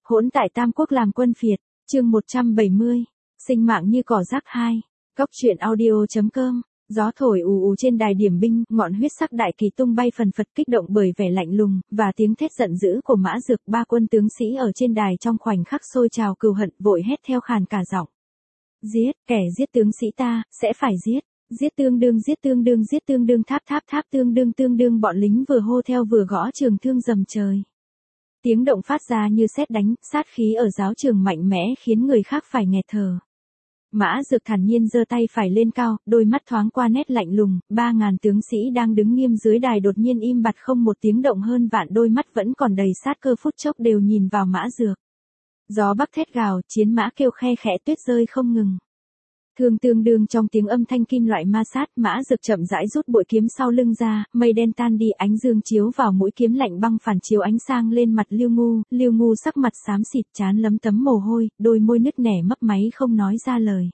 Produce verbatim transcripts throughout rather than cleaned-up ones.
Hỗn tại Tam Quốc làm quân phiệt, chương một trăm bảy mươi, sinh mạng như cỏ rác hai, góc truyện audio.com, gió thổi ù ù trên đài điểm binh, ngọn huyết sắc đại kỳ tung bay phần phật kích động bởi vẻ lạnh lùng, và tiếng thét giận dữ của Mã Dược, ba quân tướng sĩ ở trên đài trong khoảnh khắc sôi trào cừu hận vội hét theo khàn cả giọng. Giết, kẻ giết tướng sĩ ta, sẽ phải giết. Giết tương đương giết tương đương giết tương đương tháp tháp tháp tương đương tương đương bọn lính vừa hô theo vừa gõ trường thương rầm trời. Tiếng động phát ra như sét đánh, sát khí ở giáo trường mạnh mẽ khiến người khác phải nghẹt thở. Mã Dược thản nhiên giơ tay phải lên cao, đôi mắt thoáng qua nét lạnh lùng, ba ngàn tướng sĩ đang đứng nghiêm dưới đài đột nhiên im bặt không một tiếng động, hơn vạn đôi mắt vẫn còn đầy sát cơ phút chốc đều nhìn vào Mã Dược. Gió bắc thét gào, chiến mã kêu khe khẽ, tuyết rơi không ngừng. Thương tương đương trong tiếng âm thanh kim loại ma sát, Mã Dược chậm rãi rút bội kiếm sau lưng ra, mây đen tan đi, ánh dương chiếu vào mũi kiếm lạnh băng phản chiếu ánh sang lên mặt Lưu Ngu, Lưu Ngu sắc mặt xám xịt, trán lấm tấm mồ hôi, đôi môi nứt nẻ mấp máy không nói ra lời.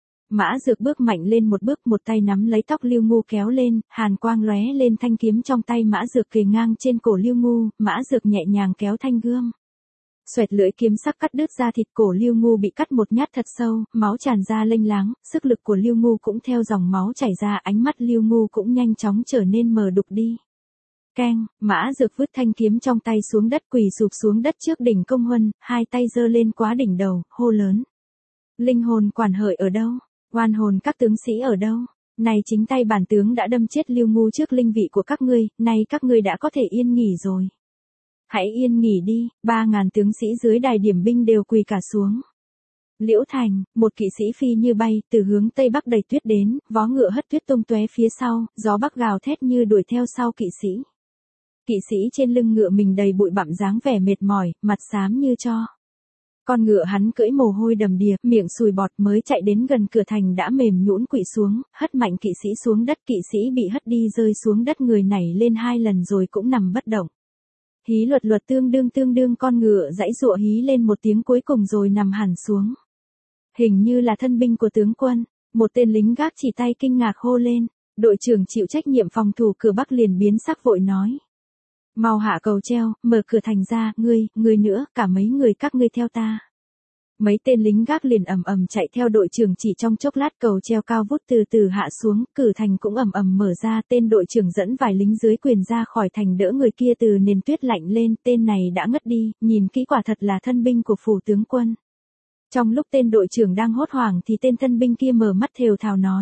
Mã Dược bước mạnh lên một bước, một tay nắm lấy tóc Lưu Ngu kéo lên, hàn quang lóe lên, thanh kiếm trong tay Mã Dược kề ngang trên cổ Lưu Ngu, Mã Dược nhẹ nhàng kéo thanh gươm. Xoẹt, lưỡi kiếm sắc cắt đứt ra thịt, cổ Lưu Ngu bị cắt một nhát thật sâu, máu tràn ra lênh láng, sức lực của Lưu Ngu cũng theo dòng máu chảy ra, ánh mắt Lưu Ngu cũng nhanh chóng trở nên mờ đục đi. Keng, Mã Dược vứt thanh kiếm trong tay xuống đất, quỳ sụp xuống đất trước đỉnh công huân, hai tay giơ lên quá đỉnh đầu, hô lớn. Linh hồn quản hợi ở đâu? Oan hồn các tướng sĩ ở đâu? Này chính tay bản tướng đã đâm chết Lưu Ngu trước linh vị của các ngươi, nay các ngươi đã có thể yên nghỉ rồi. Hãy yên nghỉ đi, ba ngàn tướng sĩ dưới đài điểm binh đều quỳ cả xuống. Liễu Thành, một kỵ sĩ phi như bay, từ hướng tây bắc đầy tuyết đến, vó ngựa hất tuyết tung tóe phía sau, gió bắc gào thét như đuổi theo sau kỵ sĩ. Kỵ sĩ trên lưng ngựa mình đầy bụi bặm, dáng vẻ mệt mỏi, mặt xám như tro. Con ngựa hắn cưỡi mồ hôi đầm đìa, miệng sùi bọt, mới chạy đến gần cửa thành đã mềm nhũn quỵ xuống, hất mạnh kỵ sĩ xuống đất, kỵ sĩ bị hất đi rơi xuống đất, người nảy lên hai lần rồi cũng nằm bất động. Hí luật luật tương đương tương đương, con ngựa dãy dụa hí lên một tiếng cuối cùng rồi nằm hẳn xuống. Hình như là thân binh của tướng quân, một tên lính gác chỉ tay kinh ngạc hô lên, đội trưởng chịu trách nhiệm phòng thủ cửa Bắc liền biến sắc vội nói. Mau hạ cầu treo, mở cửa thành ra, ngươi, ngươi nữa, cả mấy người các ngươi theo ta. Mấy tên lính gác liền ầm ầm chạy theo đội trưởng, chỉ trong chốc lát cầu treo cao vút từ từ hạ xuống, cửa thành cũng ầm ầm mở ra, tên đội trưởng dẫn vài lính dưới quyền ra khỏi thành đỡ người kia từ nền tuyết lạnh lên, tên này đã ngất đi, nhìn kỹ quả thật là thân binh của phủ tướng quân. Trong lúc tên đội trưởng đang hốt hoảng thì tên thân binh kia mở mắt thều thào nói.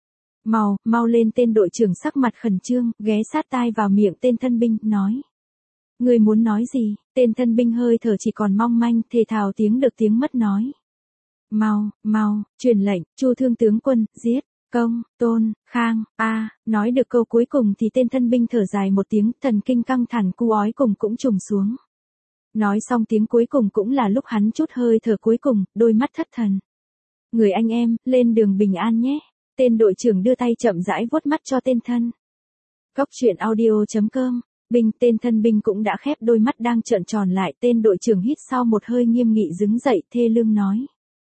Mau, mau lên, tên đội trưởng sắc mặt khẩn trương, ghé sát tai vào miệng tên thân binh, nói. Người muốn nói gì? Tên thân binh hơi thở chỉ còn mong manh, thề thào tiếng được tiếng mất nói. Mau, mau, truyền lệnh, Chu Thương tướng quân, giết, công, tôn, khang, a, nói được câu cuối cùng thì tên thân binh thở dài một tiếng, thần kinh căng thẳng cu ói cùng cũng trùng xuống. Nói xong tiếng cuối cùng cũng là lúc hắn chút hơi thở cuối cùng, đôi mắt thất thần. Người anh em, lên đường bình an nhé. Tên đội trưởng đưa tay chậm rãi vuốt mắt cho tên thân. Góc truyện audio.com. Binh, tên thân binh cũng đã khép đôi mắt đang trợn tròn lại, tên đội trưởng hít sau một hơi nghiêm nghị đứng dậy, thê lương nói.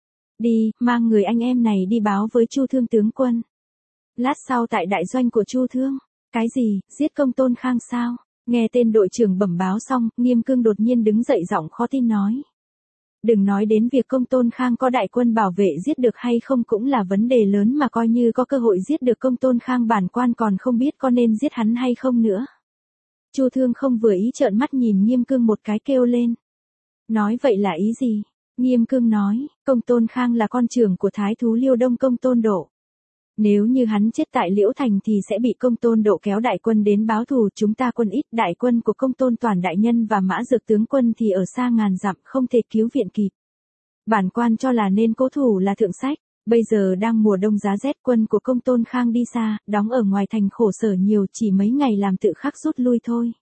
Đi, mang người anh em này đi báo với Chu Thương tướng quân. Lát sau tại đại doanh của Chu Thương. Cái gì, giết công tôn khang sao? Nghe tên đội trưởng bẩm báo xong, Nghiêm Cương đột nhiên đứng dậy giọng khó tin nói. Đừng nói đến việc công tôn khang có đại quân bảo vệ giết được hay không cũng là vấn đề lớn, mà coi như có cơ hội giết được công tôn khang, bản quan còn không biết có nên giết hắn hay không nữa. Chu Thương không vừa ý trợn mắt nhìn Nghiêm Cương một cái kêu lên. Nói vậy là ý gì? Nghiêm Cương nói, công tôn khang là con trưởng của thái thú Liêu Đông công tôn Độ. Nếu như hắn chết tại Liễu Thành thì sẽ bị công tôn Độ kéo đại quân đến báo thù, chúng ta quân ít, đại quân của công tôn Toàn đại nhân và Mã Dược tướng quân thì ở xa ngàn dặm, không thể cứu viện kịp. Bản quan cho là nên cố thủ là thượng sách, bây giờ đang mùa đông giá rét, quân của công tôn khang đi xa, đóng ở ngoài thành khổ sở nhiều, chỉ mấy ngày làm tự khắc rút lui thôi.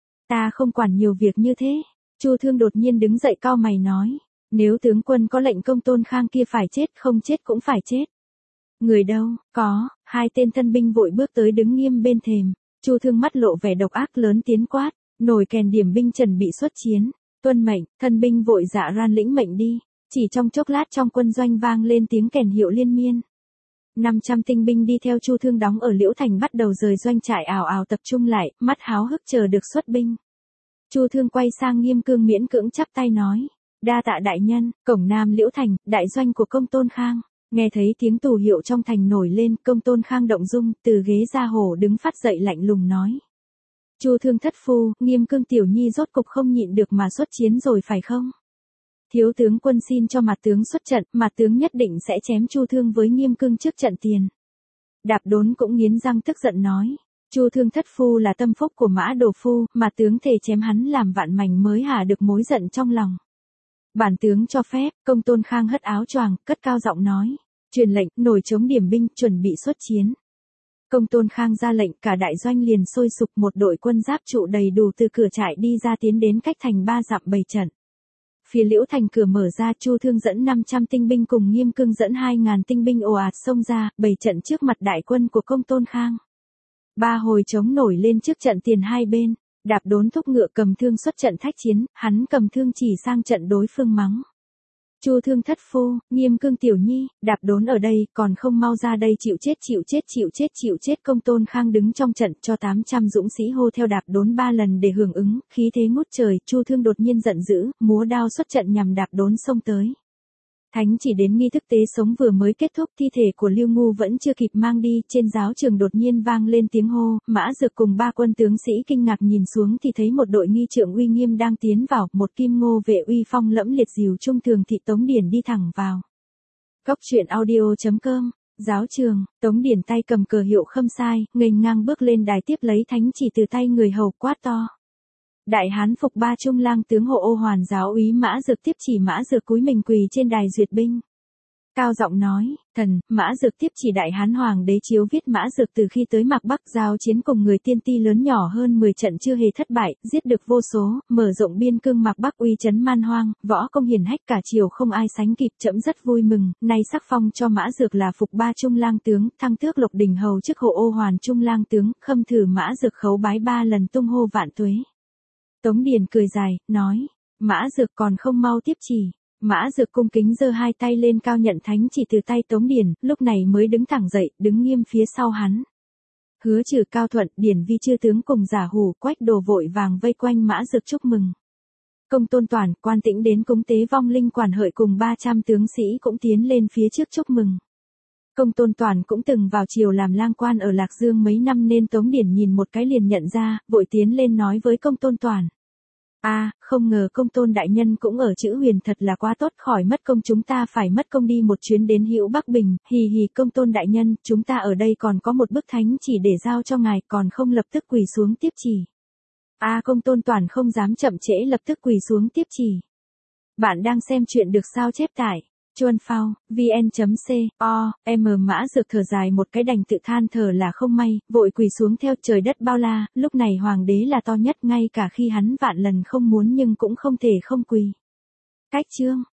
Ta không quản nhiều việc như thế. Chu Thương đột nhiên đứng dậy cau mày nói, nếu tướng quân có lệnh công tôn khang kia phải chết, không chết cũng phải chết. Người đâu? Có, hai tên thân binh vội bước tới đứng nghiêm bên thềm. Chu Thương mắt lộ vẻ độc ác lớn tiếng quát, nổi kèn điểm binh chuẩn bị xuất chiến. Tuân mệnh, thân binh vội dạ ran lĩnh mệnh đi. Chỉ trong chốc lát trong quân doanh vang lên tiếng kèn hiệu liên miên. năm trăm tinh binh đi theo Chu Thương đóng ở Liễu Thành bắt đầu rời doanh trại ào ào tập trung lại, mắt háo hức chờ được xuất binh. Chu Thương quay sang Nghiêm Cương miễn cưỡng chắp tay nói, Đa tạ đại nhân. Cổng Nam Liễu Thành, đại doanh của Công Tôn Khang. Nghe thấy tiếng tù hiệu trong thành nổi lên, Công Tôn Khang động dung, từ ghế ra hồ đứng phát dậy lạnh lùng nói. Chu Thương thất phu, Nghiêm Cương tiểu nhi rốt cục không nhịn được mà xuất chiến rồi phải không? Thiếu tướng quân xin cho Mạt tướng xuất trận, Mạt tướng nhất định sẽ chém Chu Thương với Nghiêm Cương trước trận tiền. Đạp Đốn cũng nghiến răng tức giận nói. Chu Thương thất phu là tâm phúc của Mã Đồ phu, Mạt tướng thề chém hắn làm vạn mảnh mới hả được mối giận trong lòng. Bản tướng cho phép. Công Tôn Khang hất áo choàng, cất cao giọng nói. Truyền lệnh, nổi trống điểm binh, chuẩn bị xuất chiến. Công Tôn Khang ra lệnh, cả đại doanh liền sôi sục, một đội quân giáp trụ đầy đủ từ cửa trại đi ra tiến đến cách thành ba dặm bày trận. Phía Liễu Thành cửa mở ra, Chu Thương dẫn năm trăm tinh binh cùng Nghiêm Cương dẫn hai ngàn tinh binh ồ ạt xông ra, bày trận trước mặt đại quân của Công Tôn Khang. Ba hồi trống nổi lên trước trận tiền hai bên, Đạp Đốn thúc ngựa cầm thương xuất trận thách chiến, hắn cầm thương chỉ sang trận đối phương mắng. Chu Thương thất phu, Nghiêm Cương tiểu nhi, Đạp Đốn ở đây, còn không mau ra đây chịu chết chịu chết chịu chết chịu chết. Công Tôn Khang đứng trong trận cho tám trăm dũng sĩ hô theo Đạp Đốn ba lần để hưởng ứng, khí thế ngút trời. Chu Thương đột nhiên giận dữ, múa đao xuất trận nhằm Đạp Đốn xông tới. Thánh chỉ đến nghi thức tế sống vừa mới kết thúc, thi thể của Lưu Ngu vẫn chưa kịp mang đi, trên giáo trường đột nhiên vang lên tiếng hô, Mã Dược cùng ba quân tướng sĩ kinh ngạc nhìn xuống thì thấy một đội nghi trượng uy nghiêm đang tiến vào, một kim ngô vệ uy phong lẫm liệt dìu trung thường thị Tống Điển đi thẳng vào. Cốc truyện audio chấm com, giáo trường, Tống Điển tay cầm cờ hiệu Khâm Sai, nghênh ngang bước lên đài tiếp lấy thánh chỉ từ tay người hầu quát to. Đại hán phục ba trung lang tướng hộ ô hoàn giáo úy Mã Dược tiếp chỉ. Mã Dược cúi mình quỳ trên đài duyệt binh. Cao giọng nói, thần, Mã Dược tiếp chỉ đại hán hoàng đế chiếu viết Mã Dược từ khi tới Mạc Bắc giao chiến cùng người tiên ti lớn nhỏ hơn mười trận chưa hề thất bại, giết được vô số, mở rộng biên cương Mạc Bắc uy chấn man hoang, võ công hiển hách cả triều không ai sánh kịp. Trẫm rất vui mừng, nay sắc phong cho Mã Dược là phục ba trung lang tướng, thăng tước lộc đình hầu chức hộ ô hoàn trung lang tướng, khâm thử Mã Dược khấu bái ba lần tung hô vạn tuế. Tống Điển cười dài, nói, Mã Dược còn không mau tiếp chỉ. Mã Dược cung kính giơ hai tay lên cao nhận thánh chỉ từ tay Tống Điển, lúc này mới đứng thẳng dậy, đứng nghiêm phía sau hắn. Hứa Trừ, Cao Thuận, Điển Vi chư tướng cùng Giả Hủ, Quách Đồ vội vàng vây quanh Mã Dược chúc mừng. Công Tôn Toản, Quan Tĩnh đến cúng tế vong linh quản hợi cùng ba trăm tướng sĩ cũng tiến lên phía trước chúc mừng. Công Tôn Toản cũng từng vào triều làm lang quan ở Lạc Dương mấy năm nên Tống Điển nhìn một cái liền nhận ra, vội tiến lên nói với Công Tôn Toản. A, à, không ngờ Công Tôn đại nhân cũng ở Chữ Huyền, thật là quá tốt, khỏi mất công chúng ta phải mất công đi một chuyến đến Hữu Bắc Bình. Hì hì, Công Tôn đại nhân, chúng ta ở đây còn có một bức thánh chỉ để giao cho ngài, còn không lập tức quỳ xuống tiếp chỉ. A à, Công Tôn Toản không dám chậm trễ, lập tức quỳ xuống tiếp chỉ. Bạn đang xem chuyện được sao chép tại chuan phao vn chấm co em. Mã Dược thở dài một cái đành tự than thở là không may, vội quỳ xuống theo. Trời đất bao la, lúc này hoàng đế là to nhất, ngay cả khi hắn vạn lần không muốn nhưng cũng không thể không quỳ. Cách chương